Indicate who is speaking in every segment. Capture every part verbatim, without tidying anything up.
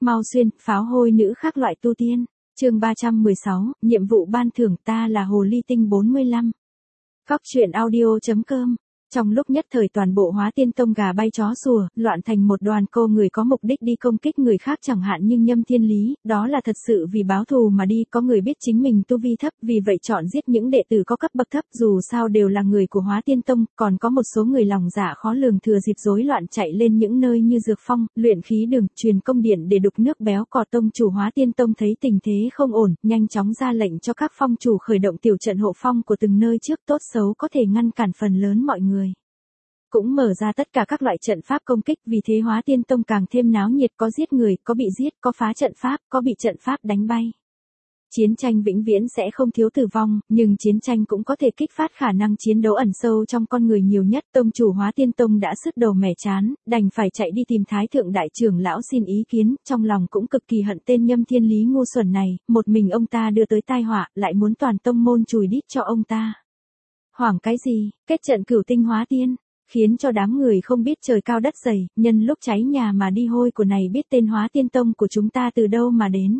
Speaker 1: Mau xuyên, pháo hôi nữ khác loại tu tiên. Chương ba trăm mười sáu, nhiệm vụ ban thưởng ta là hồ ly tinh bốn mươi lăm. Góc truyện audio chấm com. Trong lúc nhất thời toàn bộ Hóa Tiên Tông gà bay chó sủa, loạn thành một đoàn cô người có mục đích đi công kích người khác chẳng hạn như Nhâm Thiên Lý, đó là thật sự vì báo thù mà đi, có người biết chính mình tu vi thấp, vì vậy chọn giết những đệ tử có cấp bậc thấp, dù sao đều là người của Hóa Tiên Tông, còn có một số người lòng dạ khó lường thừa dịp rối loạn chạy lên những nơi như Dược Phong, Luyện Khí Đường, Truyền Công Điện để đục nước béo cò. Tông chủ Hóa Tiên Tông thấy tình thế không ổn, nhanh chóng ra lệnh cho các phong chủ khởi động tiểu trận hộ phong của từng nơi trước, tốt xấu có thể ngăn cản phần lớn mọi người. Cũng mở ra tất cả các loại trận pháp công kích, vì thế Hóa Tiên Tông càng thêm náo nhiệt, có giết người, có bị giết, có phá trận pháp, có bị trận pháp đánh bay. Chiến tranh vĩnh viễn sẽ không thiếu tử vong, nhưng chiến tranh cũng có thể kích phát khả năng chiến đấu ẩn sâu trong con người nhiều nhất. Tông chủ Hóa Tiên Tông đã sứt đầu mẻ chán, đành phải chạy đi tìm Thái Thượng Đại Trưởng Lão xin ý kiến, trong lòng cũng cực kỳ hận tên Nhâm Thiên Lý ngu xuẩn này, một mình ông ta đưa tới tai họa, lại muốn toàn tông môn chùi đít cho ông ta. Hoảng cái gì, kết trận Cửu Tinh Hóa Tiên. Khiến cho đám người không biết trời cao đất dày, nhân lúc cháy nhà mà đi hôi của này biết tên Hóa Tiên Tông của chúng ta từ đâu mà đến.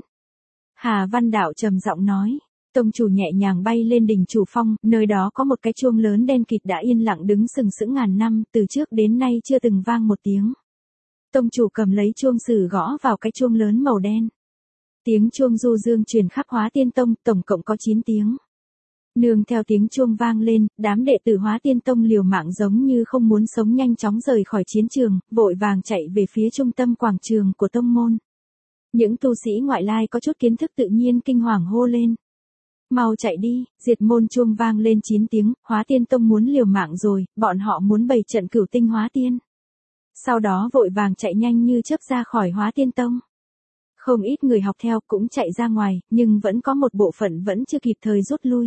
Speaker 1: Hà Văn Đạo trầm giọng nói, tông chủ nhẹ nhàng bay lên đỉnh chủ phong, nơi đó có một cái chuông lớn đen kịt đã yên lặng đứng sừng sững ngàn năm, từ trước đến nay chưa từng vang một tiếng. Tông chủ cầm lấy chuông sử gõ vào cái chuông lớn màu đen. Tiếng chuông du dương truyền khắp Hóa Tiên Tông, tổng cộng có chín tiếng. Nương theo tiếng chuông vang lên, đám đệ tử Hóa Tiên Tông liều mạng giống như không muốn sống nhanh chóng rời khỏi chiến trường, vội vàng chạy về phía trung tâm quảng trường của tông môn. Những tu sĩ ngoại lai có chút kiến thức tự nhiên kinh hoàng hô lên. Mau chạy đi, diệt môn. Chuông vang lên chín tiếng, Hóa Tiên Tông muốn liều mạng rồi, bọn họ muốn bày trận Cửu Tinh Hóa Tiên. Sau đó vội vàng chạy nhanh như chớp ra khỏi Hóa Tiên Tông. Không ít người học theo cũng chạy ra ngoài, nhưng vẫn có một bộ phận vẫn chưa kịp thời rút lui.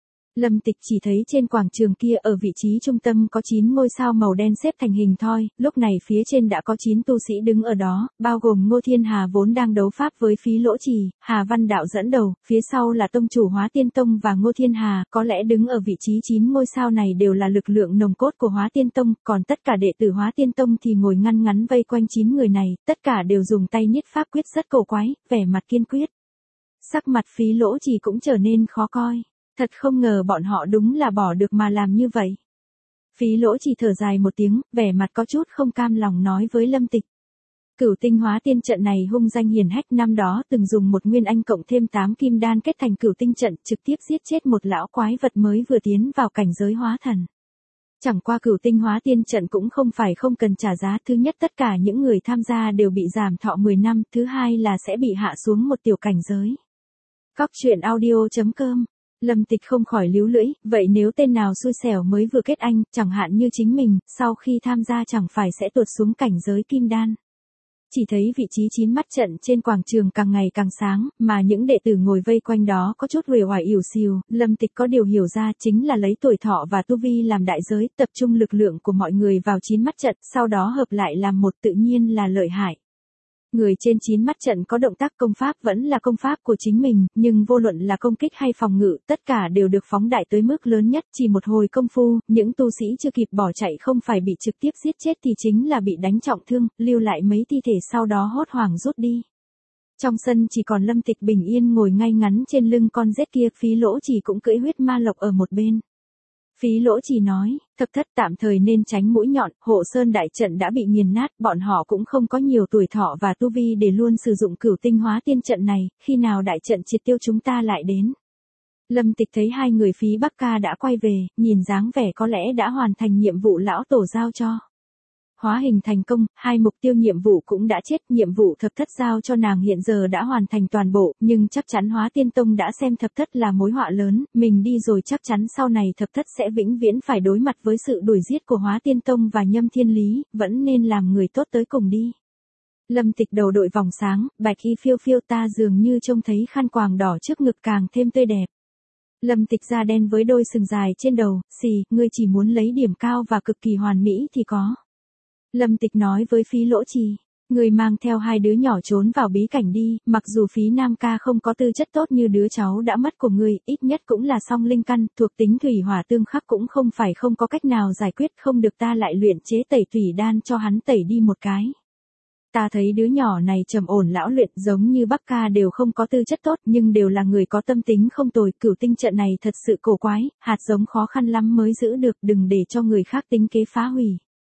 Speaker 1: Lâm Tịch chỉ thấy trên quảng trường kia ở vị trí trung tâm có chín ngôi sao màu đen xếp thành hình thoi, lúc này phía trên đã có chín tu sĩ đứng ở đó, bao gồm Ngô Thiên Hà vốn đang đấu pháp với Phí Lỗ Trì, Hà Văn Đạo dẫn đầu, phía sau là tông chủ Hóa Tiên Tông và Ngô Thiên Hà, có lẽ đứng ở vị trí chín ngôi sao này đều là lực lượng nồng cốt của Hóa Tiên Tông, còn tất cả đệ tử Hóa Tiên Tông thì ngồi ngăn ngắn vây quanh chín người này, tất cả đều dùng tay niết pháp quyết rất cổ quái, vẻ mặt kiên quyết. Sắc mặt Phí Lỗ Trì cũng trở nên khó coi. Thật không ngờ bọn họ đúng là bỏ được mà làm như vậy. Phí Lỗ chỉ thở dài một tiếng, vẻ mặt có chút không cam lòng nói với Lâm Tịch. Cửu Tinh Hóa Tiên trận này hung danh hiển hách, năm đó từng dùng một nguyên anh cộng thêm tám kim đan kết thành Cửu Tinh trận, trực tiếp giết chết một lão quái vật mới vừa tiến vào cảnh giới hóa thần. Chẳng qua Cửu Tinh Hóa Tiên trận cũng không phải không cần trả giá, thứ nhất tất cả những người tham gia đều bị giảm thọ mười năm, thứ hai là sẽ bị hạ xuống một tiểu cảnh giới. Góc truyện audio chấm com. Lâm Tịch không khỏi líu lưỡi, vậy nếu tên nào xui xẻo mới vừa kết anh, chẳng hạn như chính mình, sau khi tham gia chẳng phải sẽ tuột xuống cảnh giới kim đan. Chỉ thấy vị trí chín mắt trận trên quảng trường càng ngày càng sáng, mà những đệ tử ngồi vây quanh đó có chút uể oải ỉu xìu, Lâm Tịch có điều hiểu ra chính là lấy tuổi thọ và tu vi làm đại giới, tập trung lực lượng của mọi người vào chín mắt trận, sau đó hợp lại làm một, tự nhiên là lợi hại. Người trên chín mắt trận có động tác công pháp vẫn là công pháp của chính mình, nhưng vô luận là công kích hay phòng ngự, tất cả đều được phóng đại tới mức lớn nhất, chỉ một hồi công phu, những tu sĩ chưa kịp bỏ chạy không phải bị trực tiếp giết chết thì chính là bị đánh trọng thương, lưu lại mấy thi thể sau đó hốt hoảng rút đi. Trong sân chỉ còn Lâm Tịch bình yên ngồi ngay ngắn trên lưng con rết kia, Phí Lỗ Chỉ cũng cưỡi huyết ma lộc ở một bên. Phí Lỗ Chỉ nói, thập thất tạm thời nên tránh mũi nhọn, Hộ Sơn đại trận đã bị nghiền nát, bọn họ cũng không có nhiều tuổi thọ và tu vi để luôn sử dụng Cửu Tinh Hóa Tiên trận này, khi nào đại trận triệt tiêu chúng ta lại đến. Lâm Tịch thấy hai người Phí Bắc Ca đã quay về, nhìn dáng vẻ có lẽ đã hoàn thành nhiệm vụ lão tổ giao cho. Hóa hình thành công, hai mục tiêu nhiệm vụ cũng đã chết, nhiệm vụ thập thất giao cho nàng hiện giờ đã hoàn thành toàn bộ, nhưng chắc chắn Hóa Tiên Tông đã xem thập thất là mối họa lớn, mình đi rồi chắc chắn sau này thập thất sẽ vĩnh viễn phải đối mặt với sự đuổi giết của Hóa Tiên Tông và Nhâm Thiên Lý, vẫn nên làm người tốt tới cùng đi. Lâm Tịch đầu đội vòng sáng, bạch y phiêu phiêu, ta dường như trông thấy khăn quàng đỏ trước ngực càng thêm tươi đẹp. Lâm Tịch da đen với đôi sừng dài trên đầu, xì, ngươi chỉ muốn lấy điểm cao và cực kỳ hoàn mỹ thì có. Lâm Tịch nói với Phí Lỗ Trì, người mang theo hai đứa nhỏ trốn vào bí cảnh đi, mặc dù Phí Nam Ca không có tư chất tốt như đứa cháu đã mất của người, ít nhất cũng là song linh căn, thuộc tính thủy hỏa tương khắc cũng không phải không có cách nào giải quyết, không được ta lại luyện chế tẩy thủy đan cho hắn tẩy đi một cái. Ta thấy đứa nhỏ này trầm ổn lão luyện giống như Bắc Ca đều không có tư chất tốt nhưng đều là người có tâm tính không tồi. Cửu tinh trận này thật sự cổ quái, hạt giống khó khăn lắm mới giữ được, đừng để cho người khác tính kế phá hủy.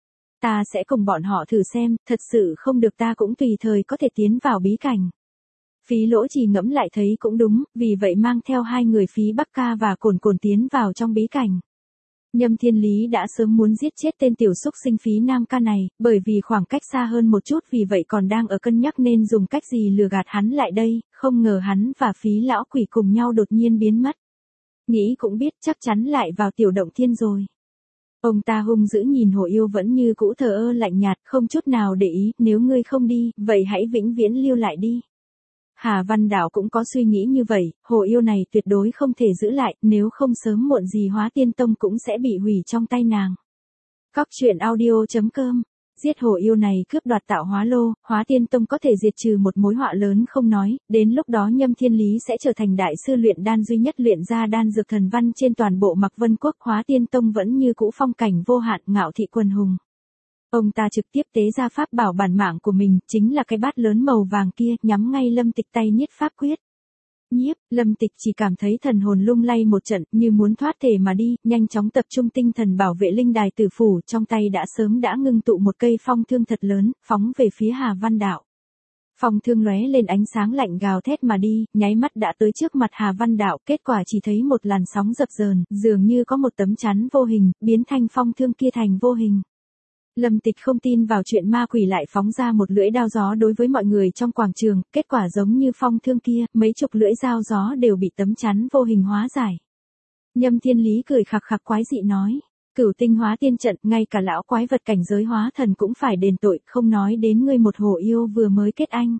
Speaker 1: Ta sẽ cùng bọn họ thử xem, thật sự không được ta cũng tùy thời có thể tiến vào bí cảnh. Phí Lỗ Trì ngẫm lại thấy cũng đúng, vì vậy mang theo hai người Phí Bắc Ca và Cồn Cồn tiến vào trong bí cảnh. Nhâm Thiên Lý đã sớm muốn giết chết tên tiểu xúc sinh Phí Nam Ca này, bởi vì khoảng cách xa hơn một chút vì vậy còn đang ở cân nhắc nên dùng cách gì lừa gạt hắn lại đây, không ngờ hắn và Phí lão quỷ cùng nhau đột nhiên biến mất. Nghĩ cũng biết chắc chắn lại vào tiểu động thiên rồi. Ông ta hung dữ nhìn Hồ Yêu vẫn như cũ thờ ơ lạnh nhạt, không chút nào để ý, nếu ngươi không đi, vậy hãy vĩnh viễn lưu lại đi. Hà Văn Đảo cũng có suy nghĩ như vậy, Hồ Yêu này tuyệt đối không thể giữ lại, nếu không sớm muộn gì Hóa Tiên Tông cũng sẽ bị hủy trong tay nàng. Cóc truyện audio chấm com. Giết Hồ Yêu này cướp đoạt tạo hóa lô, Hóa Tiên Tông có thể diệt trừ một mối họa lớn không nói, đến lúc đó Nhâm Thiên Lý sẽ trở thành đại sư luyện đan duy nhất luyện ra đan dược thần văn trên toàn bộ Mạc Vân Quốc. Hóa Tiên Tông vẫn như cũ phong cảnh vô hạn, ngạo thị quần hùng. Ông ta trực tiếp tế ra pháp bảo bản mạng của mình, chính là cái bát lớn màu vàng kia, nhắm ngay Lâm Tịch tay niết pháp quyết. Nhiếp, Lâm Tịch chỉ cảm thấy thần hồn lung lay một trận, như muốn thoát thể mà đi, nhanh chóng tập trung tinh thần bảo vệ linh đài tử phủ, trong tay đã sớm đã ngưng tụ một cây phong thương thật lớn, phóng về phía Hà Văn Đạo. Phong thương lóe lên ánh sáng lạnh gào thét mà đi, nháy mắt đã tới trước mặt Hà Văn Đạo, kết quả chỉ thấy một làn sóng dập dờn, dường như có một tấm chắn vô hình, biến thanh phong thương kia thành vô hình. Lâm Tịch không tin vào chuyện ma quỷ lại phóng ra một lưỡi đao gió đối với mọi người trong quảng trường, kết quả giống như phong thương kia, mấy chục lưỡi dao gió đều bị tấm chắn vô hình hóa giải. Nhâm Thiên Lý cười khặc khặc quái dị nói, Cửu tinh hóa tiên trận, ngay cả lão quái vật cảnh giới hóa thần cũng phải đền tội, không nói đến ngươi một Hồ Yêu vừa mới kết anh.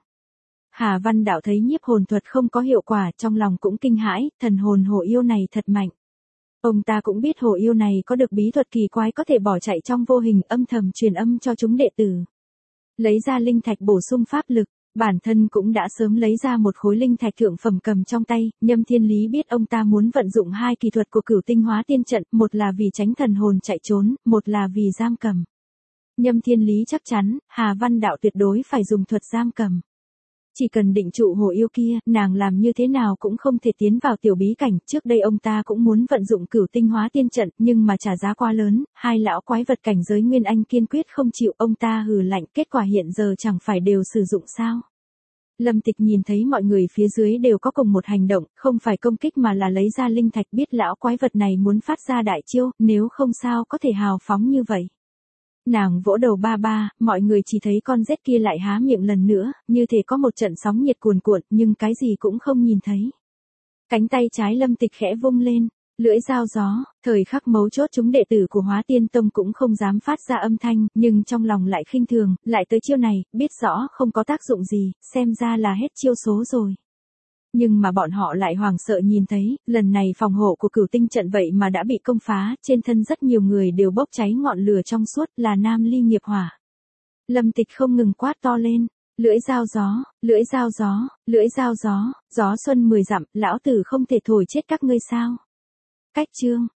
Speaker 1: Hà Văn Đạo thấy nhiếp hồn thuật không có hiệu quả, trong lòng cũng kinh hãi, thần hồn Hồ Yêu này thật mạnh. Ông ta cũng biết Hồ Yêu này có được bí thuật kỳ quái có thể bỏ chạy trong vô hình, âm thầm truyền âm cho chúng đệ tử. Lấy ra linh thạch bổ sung pháp lực, bản thân cũng đã sớm lấy ra một khối linh thạch thượng phẩm cầm trong tay. Nhâm Thiên Lý biết ông ta muốn vận dụng hai kỳ thuật của Cửu tinh hóa tiên trận, một là vì tránh thần hồn chạy trốn, một là vì giam cầm. Nhâm Thiên Lý chắc chắn, Hà Văn Đạo tuyệt đối phải dùng thuật giam cầm. Chỉ cần định trụ Hồ Yêu kia, nàng làm như thế nào cũng không thể tiến vào tiểu bí cảnh. Trước đây ông ta cũng muốn vận dụng Cửu tinh hóa tiên trận, nhưng mà trả giá quá lớn, hai lão quái vật cảnh giới Nguyên Anh kiên quyết không chịu, ông ta hừ lạnh, kết quả hiện giờ chẳng phải đều sử dụng sao. Lâm Tịch nhìn thấy mọi người phía dưới đều có cùng một hành động, không phải công kích mà là lấy ra linh thạch, biết lão quái vật này muốn phát ra đại chiêu, nếu không sao có thể hào phóng như vậy. Nàng vỗ đầu ba ba, mọi người chỉ thấy con rết kia lại há miệng lần nữa, như thể có một trận sóng nhiệt cuồn cuộn, nhưng cái gì cũng không nhìn thấy. Cánh tay trái Lâm Tịch khẽ vung lên, lưỡi dao gió, thời khắc mấu chốt chúng đệ tử của Hóa Tiên Tông cũng không dám phát ra âm thanh, nhưng trong lòng lại khinh thường, lại tới chiêu này, biết rõ không có tác dụng gì, xem ra là hết chiêu số rồi. Nhưng mà bọn họ lại hoảng sợ nhìn thấy, lần này phòng hộ của Cửu tinh trận vậy mà đã bị công phá, trên thân rất nhiều người đều bốc cháy ngọn lửa trong suốt, là Nam Ly nghiệp hỏa. Lâm Tịch không ngừng quát to lên, lưỡi dao gió, lưỡi dao gió, lưỡi dao gió, gió xuân mười dặm, lão tử không thể thổi chết các ngươi sao. Cách chương